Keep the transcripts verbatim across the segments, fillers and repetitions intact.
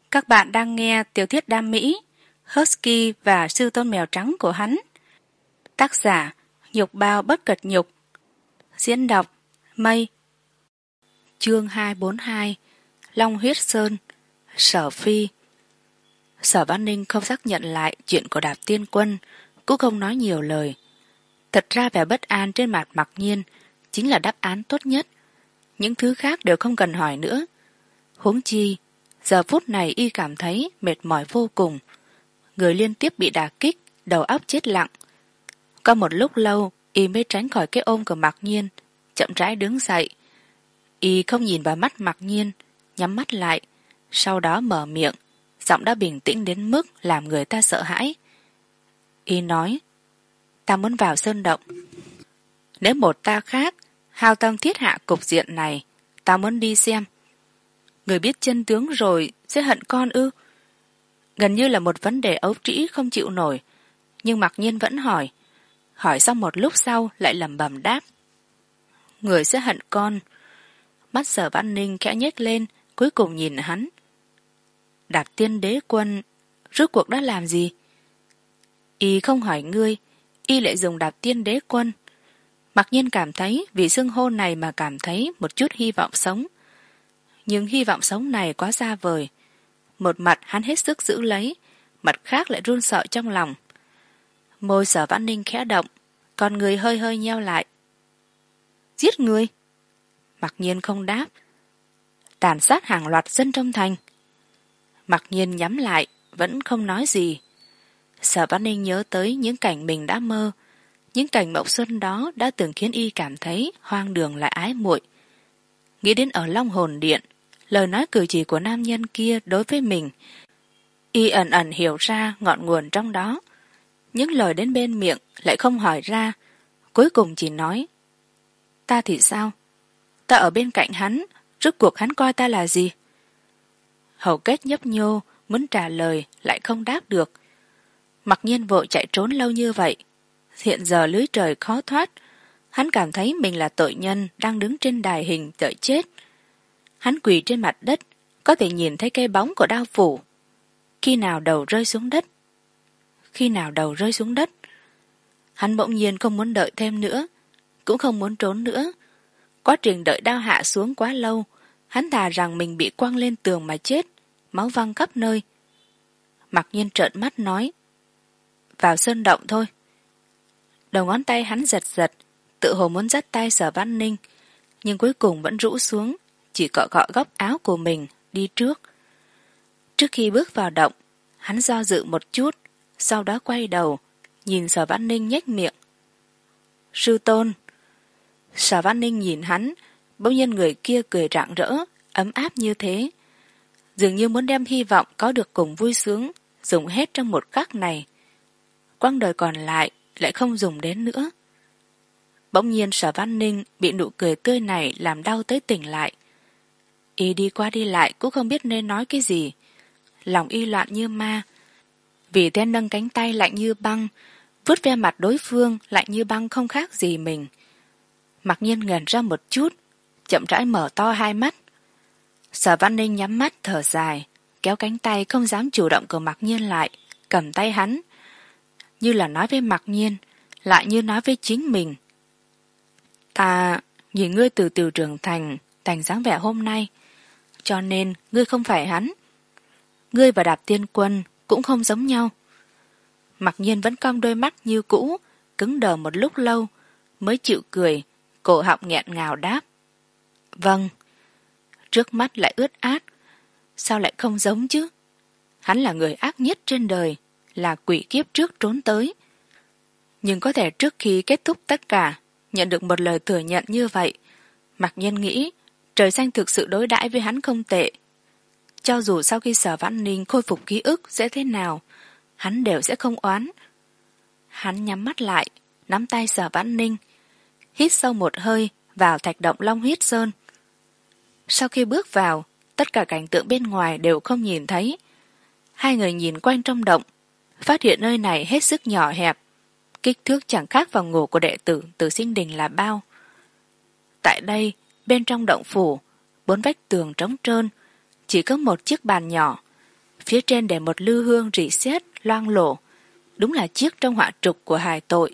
Các bạn đang nghe tiểu thuyết đam mỹ Husky và sư tôn mèo trắng của hắn. Tác giả Nhục Bao Bất Cật Nhục. Diễn đọc Mây. Chương hai trăm bốn mươi hai. Long Huyết Sơn. Sở Phi. Sở Văn Ninh không xác nhận lại chuyện của Đạp Tiên Quân, cũng không nói nhiều lời. Thật ra vẻ bất an trên mặt Mặc Nhiên chính là đáp án tốt nhất. Những thứ khác đều không cần hỏi nữa. Huống chi giờ phút này y cảm thấy mệt mỏi vô cùng, người liên tiếp bị đả kích, đầu óc chết lặng. Có một lúc lâu y mới tránh khỏi cái ôm của Mặc Nhiên, chậm rãi đứng dậy. Y không nhìn vào mắt Mặc Nhiên, nhắm mắt lại, sau đó mở miệng, giọng đã bình tĩnh đến mức làm người ta sợ hãi. Y nói: ta muốn vào sơn động. Nếu một ta khác hao tâm thiết hạ cục diện này, ta muốn đi xem. Người biết chân tướng rồi sẽ hận con ư? Gần như là một vấn đề ấu trĩ không chịu nổi, nhưng Mặc Nhiên vẫn hỏi. Hỏi xong một lúc sau lại lẩm bẩm đáp: người sẽ hận con. Mắt Sở Văn Ninh khẽ nhếch lên, cuối cùng nhìn hắn. Đạp Tiên Đế Quân rốt cuộc đã làm gì? Y không hỏi ngươi, y lại dùng Đạp Tiên Đế Quân. Mặc Nhiên cảm thấy vì xưng hô này mà cảm thấy một chút hy vọng sống. Nhưng hy vọng sống này quá xa vời. Một mặt hắn hết sức giữ lấy, mặt khác lại run sợ trong lòng. Môi Sở Văn Ninh khẽ động, con người hơi hơi nheo lại. Giết người? Mặc Nhiên không đáp. Tàn sát hàng loạt dân trong thành. Mặc Nhiên nhắm lại, vẫn không nói gì. Sở Văn Ninh nhớ tới những cảnh mình đã mơ. Những cảnh mộng xuân đó đã từng khiến y cảm thấy hoang đường lại ái muội. Nghĩ đến ở Long Hồn Điện, lời nói cử chỉ của nam nhân kia đối với mình, y ẩn ẩn hiểu ra ngọn nguồn trong đó. Những lời đến bên miệng lại không hỏi ra, cuối cùng chỉ nói: ta thì sao? Ta ở bên cạnh hắn, rốt cuộc hắn coi ta là gì? Hầu Kết nhấp nhô muốn trả lời lại không đáp được. Mặc Nhiên vội chạy trốn lâu như vậy, hiện giờ lưới trời khó thoát. Hắn cảm thấy mình là tội nhân đang đứng trên đài hình đợi chết. Hắn quỳ trên mặt đất, có thể nhìn thấy cái bóng của đao phủ. Khi nào đầu rơi xuống đất? Khi nào đầu rơi xuống đất? Hắn bỗng nhiên không muốn đợi thêm nữa, cũng không muốn trốn nữa. Quá trình đợi đao hạ xuống quá lâu, hắn thà rằng mình bị quăng lên tường mà chết, máu văng khắp nơi. Mặc Nhiên trợn mắt nói: vào sơn động thôi. Đầu ngón tay hắn giật giật, tự hồ muốn dắt tay Sở Văn Ninh, nhưng cuối cùng vẫn rũ xuống, chỉ cọ cọ góc áo của mình đi trước. Trước khi bước vào động, hắn do dự một chút, sau đó quay đầu nhìn Sở Văn Ninh nhếch miệng: sư tôn. Sở Văn Ninh nhìn hắn, bỗng nhiên người kia cười rạng rỡ, ấm áp như thế, dường như muốn đem hy vọng có được cùng vui sướng dùng hết trong một khắc này, quãng đời còn lại lại không dùng đến nữa. Bỗng nhiên Sở Văn Ninh bị nụ cười tươi này làm đau tới tỉnh lại. Y đi qua đi lại cũng không biết nên nói cái gì, lòng y loạn như ma. Vì thế nâng cánh tay lạnh như băng, vuốt ve mặt đối phương lạnh như băng không khác gì mình. Mặc Nhiên ngẩn ra một chút, chậm rãi mở to hai mắt. Sở Văn Ninh nhắm mắt thở dài, kéo cánh tay không dám chủ động của Mặc Nhiên lại, cầm tay hắn, như là nói với Mặc Nhiên, lại như nói với chính mình: ta nhìn ngươi từ từ trưởng thành thành dáng vẻ hôm nay, cho nên ngươi không phải hắn. Ngươi và Đạp Tiên Quân cũng không giống nhau. Mặc Nhiên vẫn cong đôi mắt như cũ, cứng đờ một lúc lâu mới chịu cười, cổ họng nghẹn ngào đáp: vâng. Trước mắt lại ướt át. Sao lại không giống chứ? Hắn là người ác nhất trên đời, là quỷ kiếp trước trốn tới. Nhưng có thể trước khi kết thúc tất cả nhận được một lời thừa nhận như vậy, Mặc Nhiên nghĩ trời xanh thực sự đối đãi với hắn không tệ. Cho dù sau khi Sở Văn Ninh khôi phục ký ức sẽ thế nào, hắn đều sẽ không oán. Hắn nhắm mắt lại, nắm tay Sở Văn Ninh, hít sâu một hơi vào thạch động Long Huyết Sơn. Sau khi bước vào, tất cả cảnh tượng bên ngoài đều không nhìn thấy. Hai người nhìn quanh trong động, phát hiện nơi này hết sức nhỏ hẹp, kích thước chẳng khác phòng ngủ của đệ tử Tử Sinh Đình là bao. Tại đây, bên trong động phủ, bốn vách tường trống trơn, chỉ có một chiếc bàn nhỏ. Phía trên để một lư hương rỉ sét loang lổ, đúng là chiếc trong họa trục của hài tội.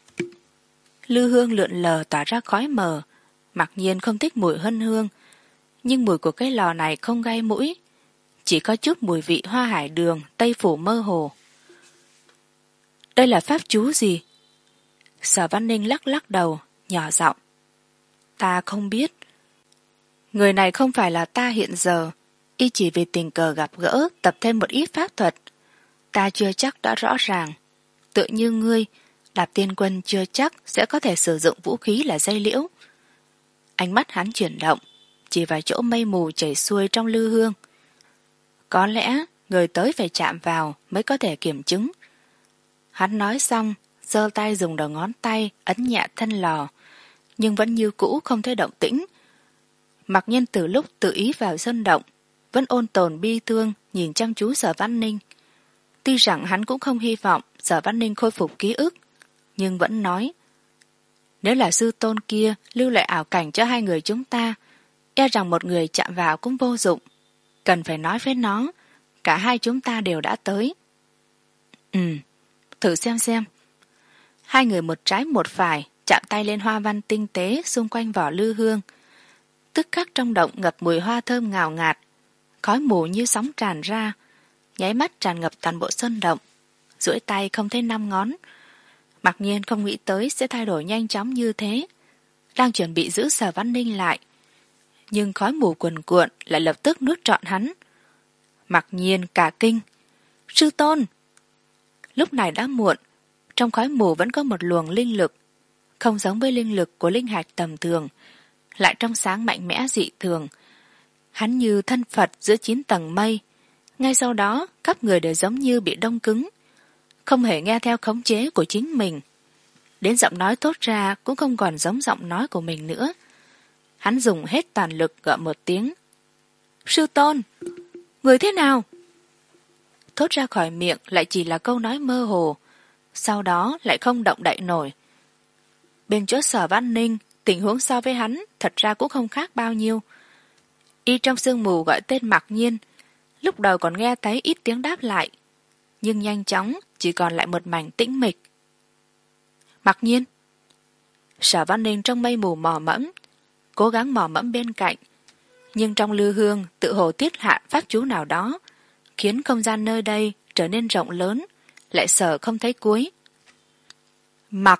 Lư hương lượn lờ tỏa ra khói mờ, mặc nhiên không thích mùi hân hương, nhưng mùi của cái lò này không gai mũi, chỉ có chút mùi vị hoa hải đường, tây phủ mơ hồ. Đây là pháp chú gì? Sở Văn Ninh lắc lắc đầu, nhỏ giọng. Ta không biết. Người này không phải là ta hiện giờ, y chỉ vì tình cờ gặp gỡ tập thêm một ít pháp thuật. Ta chưa chắc đã rõ ràng. Tự như ngươi, Lạp Tiên Quân chưa chắc sẽ có thể sử dụng vũ khí là dây liễu. Ánh mắt hắn chuyển động, chỉ vài chỗ mây mù chảy xuôi trong lư hương. Có lẽ người tới phải chạm vào mới có thể kiểm chứng. Hắn nói xong, giơ tay dùng đầu ngón tay ấn nhẹ thân lò, nhưng vẫn như cũ không thấy động tĩnh. Mặc nhiên từ lúc tự ý vào sơn động, vẫn ôn tồn bi thương nhìn chăm chú Sở Văn Ninh. Tuy rằng hắn cũng không hy vọng Sở Văn Ninh khôi phục ký ức, nhưng vẫn nói, nếu là sư tôn kia lưu lại ảo cảnh cho hai người chúng ta, e rằng một người chạm vào cũng vô dụng. Cần phải nói với nó, cả hai chúng ta đều đã tới. Ừ, thử xem xem. Hai người một trái một phải chạm tay lên hoa văn tinh tế xung quanh vỏ lư hương. Tức khắc trong động ngập mùi hoa thơm ngào ngạt, khói mù như sóng tràn ra, nháy mắt tràn ngập toàn bộ sơn động. Duỗi tay không thấy năm ngón. Mặc nhiên không nghĩ tới sẽ thay đổi nhanh chóng như thế, đang chuẩn bị giữ Sở Văn Ninh lại, nhưng khói mù cuồn cuộn lại lập tức nuốt trọn hắn. Mặc nhiên cả kinh. Sư tôn! Lúc này đã muộn, trong khói mù vẫn có một luồng linh lực, không giống với linh lực của linh hạch tầm thường, lại trong sáng mạnh mẽ dị thường. Hắn như thân Phật giữa chín tầng mây, ngay sau đó khắp người đều giống như bị đông cứng, không hề nghe theo khống chế của chính mình. Đến giọng nói thốt ra cũng không còn giống giọng nói của mình nữa. Hắn dùng hết toàn lực gọi một tiếng. Sư tôn! Người thế nào? Thốt ra khỏi miệng lại chỉ là câu nói mơ hồ, sau đó lại không động đậy nổi. Bên chỗ Sở Văn Ninh, tình huống so với hắn thật ra cũng không khác bao nhiêu. Y trong sương mù gọi tên Mặc Nhiên, lúc đầu còn nghe thấy ít tiếng đáp lại, nhưng nhanh chóng chỉ còn lại một mảnh tĩnh mịch. Mặc Nhiên! Sở Văn Ninh trong mây mù mò mẫm, cố gắng mò mẫm bên cạnh, nhưng trong lư hương tự hồ tiết hạ pháp chú nào đó, khiến không gian nơi đây trở nên rộng lớn, lại sợ không thấy cuối. Mặc!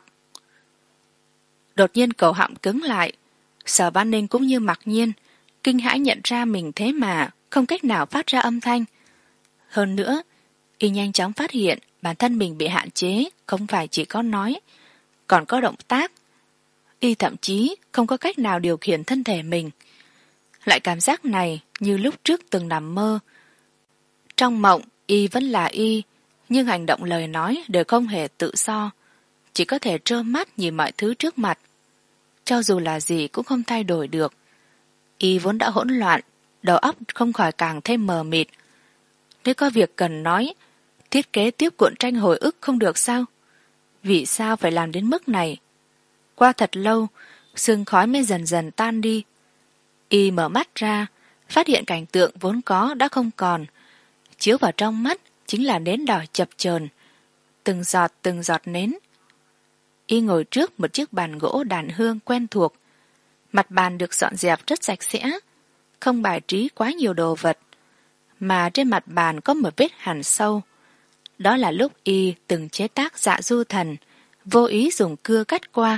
Đột nhiên cổ họng cứng lại, Sở Văn Ninh cũng như Mặc Nhiên, kinh hãi nhận ra mình thế mà không cách nào phát ra âm thanh. Hơn nữa, y nhanh chóng phát hiện bản thân mình bị hạn chế, không phải chỉ có nói, còn có động tác. Y thậm chí không có cách nào điều khiển thân thể mình. Loại cảm giác này như lúc trước từng nằm mơ. Trong mộng, y vẫn là y, nhưng hành động lời nói đều không hề tự do, chỉ có thể trơ mắt nhìn mọi thứ trước mặt. Cho dù là gì cũng không thay đổi được. Y vốn đã hỗn loạn, đầu óc không khỏi càng thêm mờ mịt. Nếu có việc cần nói, thiết kế tiếp cuộn tranh hồi ức không được sao? Vì sao phải làm đến mức này? Qua thật lâu, sương khói mới dần dần tan đi. Y mở mắt ra, phát hiện cảnh tượng vốn có đã không còn. Chiếu vào trong mắt chính là nến đỏ chập chờn, từng giọt từng giọt nến. Y ngồi trước một chiếc bàn gỗ đàn hương quen thuộc. Mặt bàn được dọn dẹp rất sạch sẽ, không bài trí quá nhiều đồ vật, mà trên mặt bàn có một vết hằn sâu. Đó là lúc y từng chế tác Dạ Du Thần, vô ý dùng cưa cắt qua.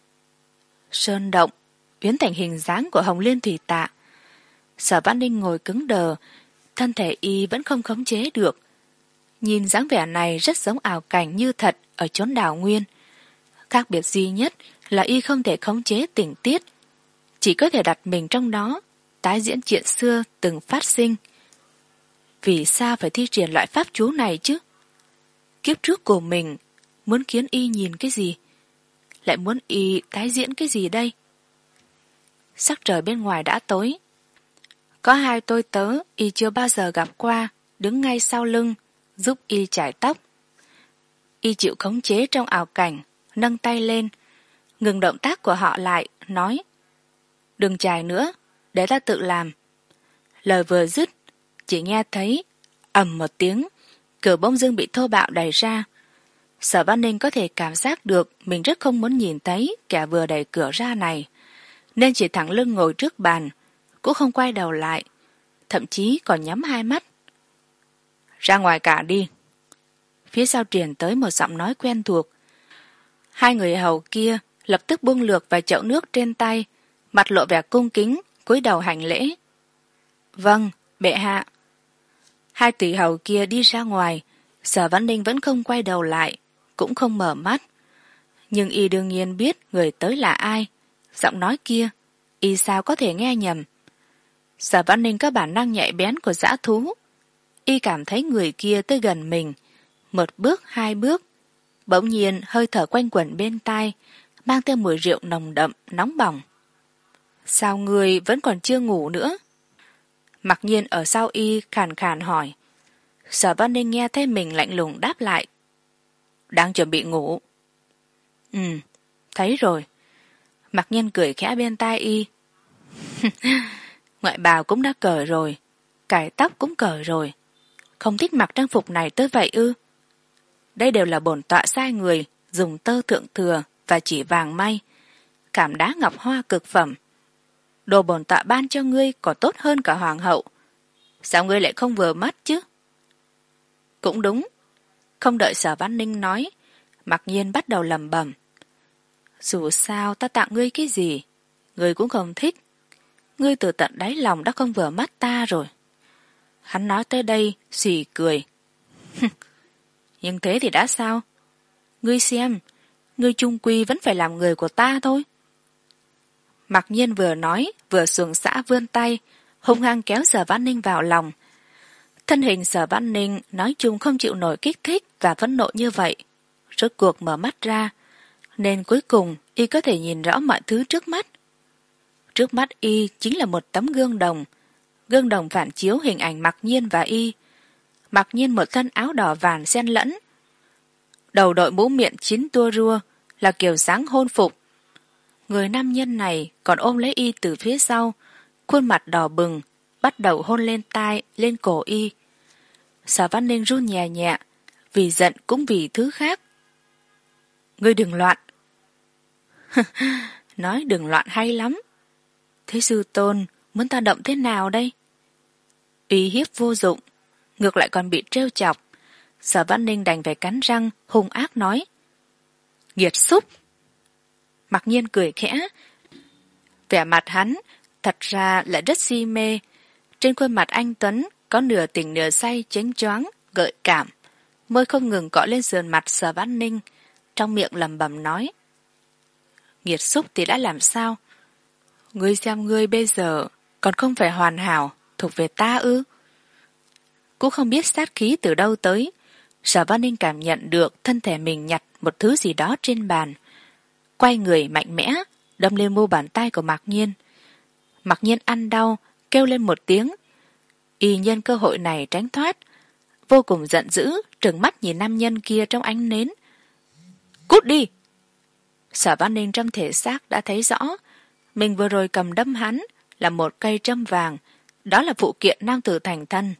Sơn động biến thành hình dáng của Hồng Liên Thủy Tạ. Sở Văn Ninh ngồi cứng đờ, thân thể y vẫn không khống chế được. Nhìn dáng vẻ này rất giống ảo cảnh như thật ở chốn đảo nguyên. Khác biệt duy nhất là y không thể khống chế tình tiết, chỉ có thể đặt mình trong đó, tái diễn chuyện xưa từng phát sinh. Vì sao phải thi triển loại pháp chú này chứ? Kiếp trước của mình muốn khiến y nhìn cái gì? Lại muốn y tái diễn cái gì đây? Sắc trời bên ngoài đã tối. Có hai tôi tớ y chưa bao giờ gặp qua, đứng ngay sau lưng, giúp y chải tóc. Y chịu khống chế trong ảo cảnh, nâng tay lên, ngừng động tác của họ lại, nói: Đừng chải nữa, để ta tự làm. Lời vừa dứt, chỉ nghe thấy ầm một tiếng, cửa bỗng dưng bị thô bạo đẩy ra. Sở Văn Ninh có thể cảm giác được mình rất không muốn nhìn thấy kẻ vừa đẩy cửa ra này, nên chỉ thẳng lưng ngồi trước bàn, cũng không quay đầu lại, thậm chí còn nhắm hai mắt. Ra ngoài cả đi. Phía sau truyền tới một giọng nói quen thuộc. Hai người hầu kia lập tức buông lược vài chậu nước trên tay, mặt lộ vẻ cung kính, cúi đầu hành lễ. Vâng, bệ hạ. Hai tỳ hầu kia đi ra ngoài, Sở Văn Ninh vẫn không quay đầu lại, cũng không mở mắt. Nhưng y đương nhiên biết người tới là ai. Giọng nói kia, y sao có thể nghe nhầm. Sở Văn Ninh có bản năng nhạy bén của dã thú. Y cảm thấy người kia tới gần mình. Một bước, hai bước. Bỗng nhiên hơi thở quanh quẩn bên tai, mang theo mùi rượu nồng đậm, nóng bỏng. Sao người vẫn còn chưa ngủ nữa? Mặc nhiên ở sau y khàn khàn hỏi. Sở Văn Ninh nghe thấy mình lạnh lùng đáp lại. Đang chuẩn bị ngủ. Ừ, thấy rồi. Mặc nhiên cười khẽ bên tai y. Ngoại bào cũng đã cởi rồi, cài tóc cũng cởi rồi. Không thích mặc trang phục này tới vậy ư? Đây đều là bổn tọa sai người dùng tơ thượng thừa và chỉ vàng may, cảm đá ngọc hoa cực phẩm. Đồ bổn tọa ban cho ngươi còn tốt hơn cả hoàng hậu. Sao ngươi lại không vừa mắt chứ? Cũng đúng. Không đợi Sở Văn Ninh nói, Mặc nhiên bắt đầu lẩm bẩm. Dù sao ta tặng ngươi cái gì, ngươi cũng không thích. Ngươi từ tận đáy lòng đã không vừa mắt ta rồi. Hắn nói tới đây, xì cười. Nhưng thế thì đã sao? Ngươi xem, ngươi chung quy vẫn phải làm người của ta thôi. Mặc nhiên vừa nói, vừa xuồng xã vươn tay, hung hăng kéo Sở Văn Ninh vào lòng. Thân hình Sở Văn Ninh nói chung không chịu nổi kích thích và phẫn nộ như vậy. Rốt cuộc mở mắt ra, nên cuối cùng y có thể nhìn rõ mọi thứ trước mắt. Trước mắt y chính là một tấm gương đồng. Gương đồng phản chiếu hình ảnh Mặc Nhiên và y. Mặc Nhiên một thân áo đỏ vàng xen lẫn. Đầu đội mũ miệng chín tua rua là kiểu dáng hôn phục. Người nam nhân này còn ôm lấy y từ phía sau, khuôn mặt đỏ bừng, bắt đầu hôn lên tai, lên cổ y. Sở Văn Ninh run nhẹ nhẹ, vì giận cũng vì thứ khác. Ngươi đừng loạn. Nói đừng loạn hay lắm. Thế sư tôn muốn ta động thế nào đây? Uy hiếp vô dụng, ngược lại còn bị trêu chọc. Sở Văn Ninh đành phải cắn răng hung ác nói. Nghiệt xúc. Mặc nhiên cười khẽ. Vẻ mặt hắn thật ra lại rất si mê. Trên khuôn mặt anh Tuấn có nửa tỉnh nửa say chếnh choáng, gợi cảm. Môi không ngừng cọ lên sườn mặt Sở Văn Ninh, trong miệng lẩm bẩm nói. Nghiệt xúc thì đã làm sao? Ngươi xem ngươi bây giờ còn không phải hoàn hảo, thuộc về ta ư? Cũng không biết sát khí từ đâu tới, Sở Văn Ninh cảm nhận được thân thể mình nhặt một thứ gì đó trên bàn. Quay người mạnh mẽ, đâm lên mu bàn tay của Mặc Nhiên. Mặc Nhiên ăn đau, kêu lên một tiếng. Y nhân cơ hội này tránh thoát, vô cùng giận dữ, trừng mắt nhìn nam nhân kia trong ánh nến. Cút đi! Sở Văn Ninh trong thể xác đã thấy rõ, mình vừa rồi cầm đâm hắn là một cây trâm vàng, đó là phụ kiện nam tử thành thân.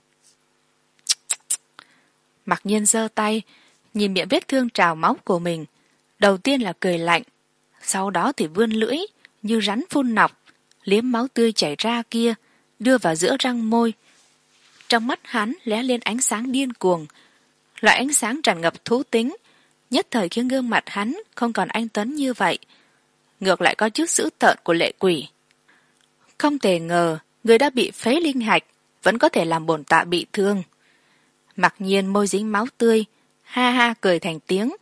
Mặc Nhiên giơ tay, nhìn miệng vết thương trào máu của mình, đầu tiên là cười lạnh, sau đó thì vươn lưỡi, như rắn phun nọc, liếm máu tươi chảy ra kia, đưa vào giữa răng môi. Trong mắt hắn lóe lên ánh sáng điên cuồng, loại ánh sáng tràn ngập thú tính, nhất thời khiến gương mặt hắn không còn anh tuấn như vậy, ngược lại có chút dữ tợn của lệ quỷ. Không thể ngờ người đã bị phế linh hạch vẫn có thể làm bổn tọa bị thương. Mặc Nhiên môi dính máu tươi, ha ha cười thành tiếng.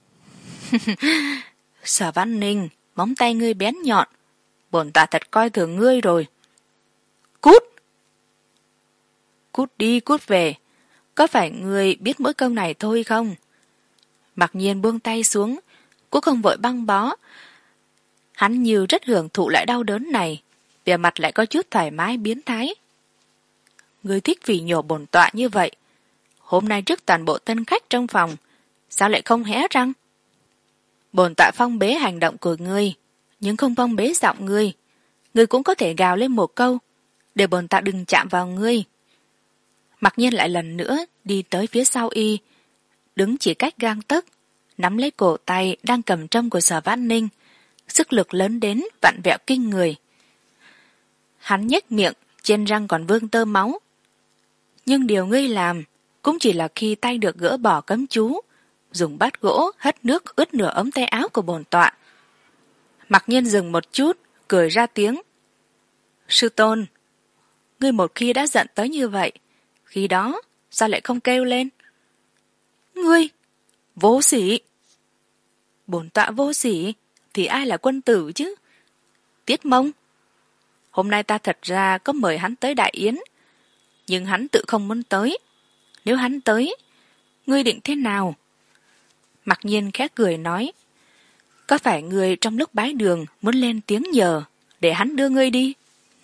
Sở Văn Ninh, móng tay ngươi bén nhọn, bổn tọa thật coi thường ngươi rồi. Cút! Cút đi cút về, có phải ngươi biết mỗi câu này thôi không? Mặc Nhiên buông tay xuống, cũng không vội băng bó. Hắn như rất hưởng thụ lại đau đớn này, vẻ mặt lại có chút thoải mái biến thái. Ngươi thích vì nhổ bổn tọa như vậy, hôm nay trước toàn bộ tân khách trong phòng, sao lại không hé răng? Bổn tọa phong bế hành động của ngươi, nhưng không phong bế giọng ngươi. Ngươi cũng có thể gào lên một câu, để bổn tọa đừng chạm vào ngươi. Mặc nhiên lại lần nữa đi tới phía sau y, đứng chỉ cách gang tấc, nắm lấy cổ tay đang cầm trâm của Sở Vãn Ninh, sức lực lớn đến vặn vẹo kinh người. Hắn nhếch miệng, trên răng còn vương tơ máu. Nhưng điều ngươi làm cũng chỉ là khi tay được gỡ bỏ cấm chú, dùng bát gỗ hất nước ướt nửa ống tay áo của bổn tọa. Mặc nhiên dừng một chút, cười ra tiếng. Sư tôn, ngươi một khi đã giận tới như vậy, khi đó sao lại không kêu lên? Ngươi vô sỉ! Bổn tọa vô sỉ thì ai là quân tử chứ? Tiết Mông, hôm nay ta thật ra có mời hắn tới đại yến, nhưng hắn tự không muốn tới. Nếu hắn tới, ngươi định thế nào? Mặc nhiên khẽ cười nói, có phải ngươi trong lúc bái đường muốn lên tiếng nhờ để hắn đưa ngươi đi?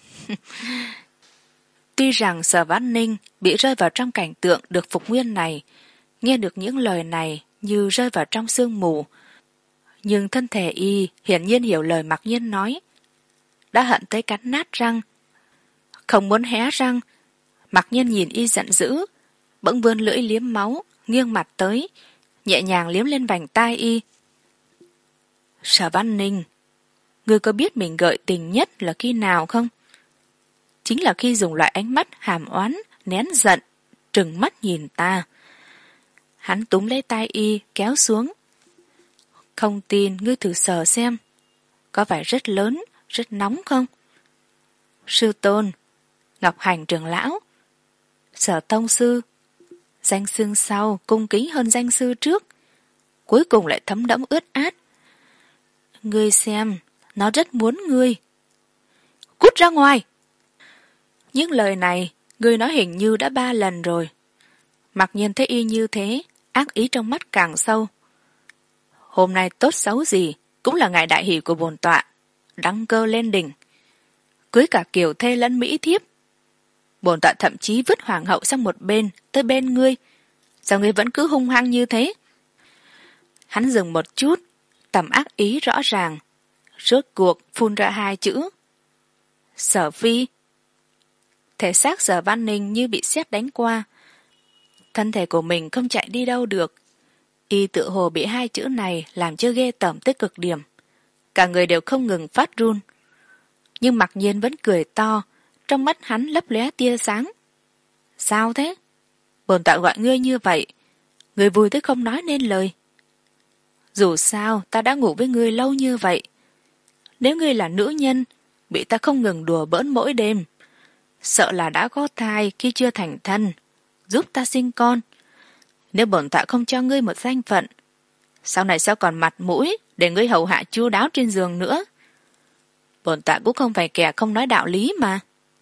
Tuy rằng Sở Vãn Ninh bị rơi vào trong cảnh tượng được phục nguyên này, nghe được những lời này như rơi vào trong sương mù, nhưng thân thể y hiển nhiên hiểu lời Mặc Nhiên nói. Đã hận tới cắn nát răng, không muốn hé răng. Mặc Nhiên nhìn y giận dữ, bỗng vươn lưỡi liếm máu, nghiêng mặt tới, nhẹ nhàng liếm lên vành tai y. Sở Vãn Ninh, ngươi có biết mình gợi tình nhất là khi nào không? Chính là khi dùng loại ánh mắt hàm oán, nén giận, trừng mắt nhìn ta. Hắn túm lấy tai y, kéo xuống. Không tin, ngươi thử sờ xem. Có phải rất lớn, rất nóng không? Sư tôn, Ngọc Hành trưởng lão, Sở tông sư, danh xưng sau cung kính hơn danh sư trước, cuối cùng lại thấm đẫm ướt át. Ngươi xem, nó rất muốn ngươi. Cút ra ngoài! Những lời này, ngươi nói hình như đã ba lần rồi. Mặc nhiên thấy y như thế, ác ý trong mắt càng sâu. Hôm nay tốt xấu gì, cũng là ngày đại hỷ của bổn tọa, đăng cơ lên đỉnh, cưới cả kiều thê lẫn mỹ thiếp. Bổn tọa thậm chí vứt hoàng hậu sang một bên, tới bên ngươi. Sao ngươi vẫn cứ hung hăng như thế? Hắn dừng một chút, tầm ác ý rõ ràng, rốt cuộc phun ra hai chữ. Sở phi. Thể xác Sở Vãn Ninh như bị sét đánh qua. Thân thể của mình không chạy đi đâu được. Y tự hồ bị hai chữ này làm cho ghê tởm tới cực điểm. Cả người đều không ngừng phát run. Nhưng Mặc Nhiên vẫn cười to, trong mắt hắn lấp lóe tia sáng. Sao thế? Bổn tọa gọi ngươi như vậy, ngươi vui tới không nói nên lời. Dù sao ta đã ngủ với ngươi lâu như vậy. Nếu ngươi là nữ nhân, bị ta không ngừng đùa bỡn mỗi đêm, sợ là đã có thai khi chưa thành thân, giúp ta sinh con. Nếu bổn tọa không cho ngươi một danh phận, sau này sao còn mặt mũi để ngươi hầu hạ chu đáo trên giường nữa? Bổn tọa cũng không phải kẻ không nói đạo lý mà.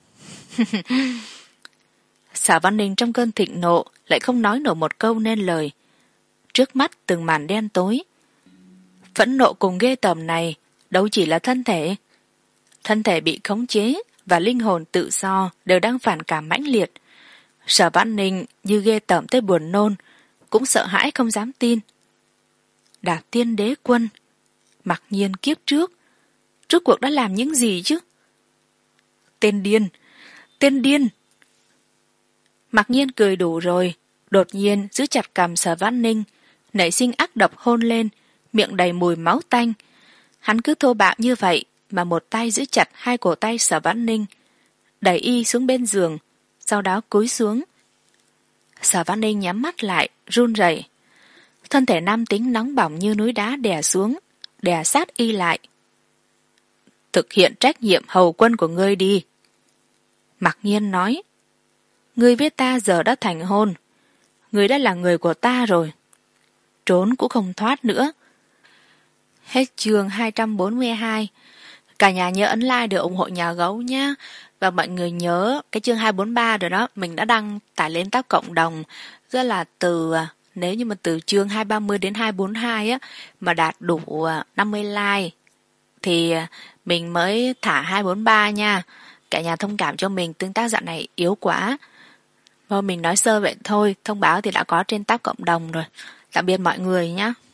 Sở Vãn Ninh trong cơn thịnh nộ lại không nói nổi một câu nên lời. Trước mắt từng màn đen tối. Phẫn nộ cùng ghê tởm này đâu chỉ là thân thể. Thân thể bị khống chế và linh hồn tự do đều đang phản cảm mãnh liệt. Sở Vãn Ninh như ghê tởm tới buồn nôn, cũng sợ hãi không dám tin. Đạp tiên đế quân, Mặc Nhiên kiếp trước, rốt cuộc đã làm những gì chứ? Tên điên, tên điên! Mặc Nhiên cười đủ rồi, đột nhiên giữ chặt cằm Sở Vãn Ninh, nảy sinh ác độc hôn lên, miệng đầy mùi máu tanh. Hắn cứ thô bạo như vậy mà một tay giữ chặt hai cổ tay Sở Vãn Ninh, đẩy y xuống bên giường, sau đó cúi xuống. Sở Vãn Ninh nhắm mắt lại, run rẩy. Thân thể nam tính nóng bỏng như núi đá đè xuống, đè sát y lại. Thực hiện trách nhiệm hầu quân của ngươi đi. Mặc Nhiên nói, ngươi với ta giờ đã thành hôn, ngươi đã là người của ta rồi, trốn cũng không thoát nữa. Hết chương hai trăm bốn mươi hai. Cả nhà nhớ ấn like để ủng hộ nhà gấu nhé. Và mọi người nhớ cái chương hai trăm bốn mươi ba rồi đó, mình đã đăng tải lên tab cộng đồng. Rất là từ nếu như mà từ chương hai trăm ba mươi đến hai trăm bốn mươi hai á mà đạt đủ năm mươi like thì mình mới thả hai trăm bốn mươi ba nha. Cả nhà thông cảm cho mình, tương tác dạo này yếu quá. Thôi mình nói sơ vậy thôi, thông báo thì đã có trên tab cộng đồng rồi. Tạm biệt mọi người nhé.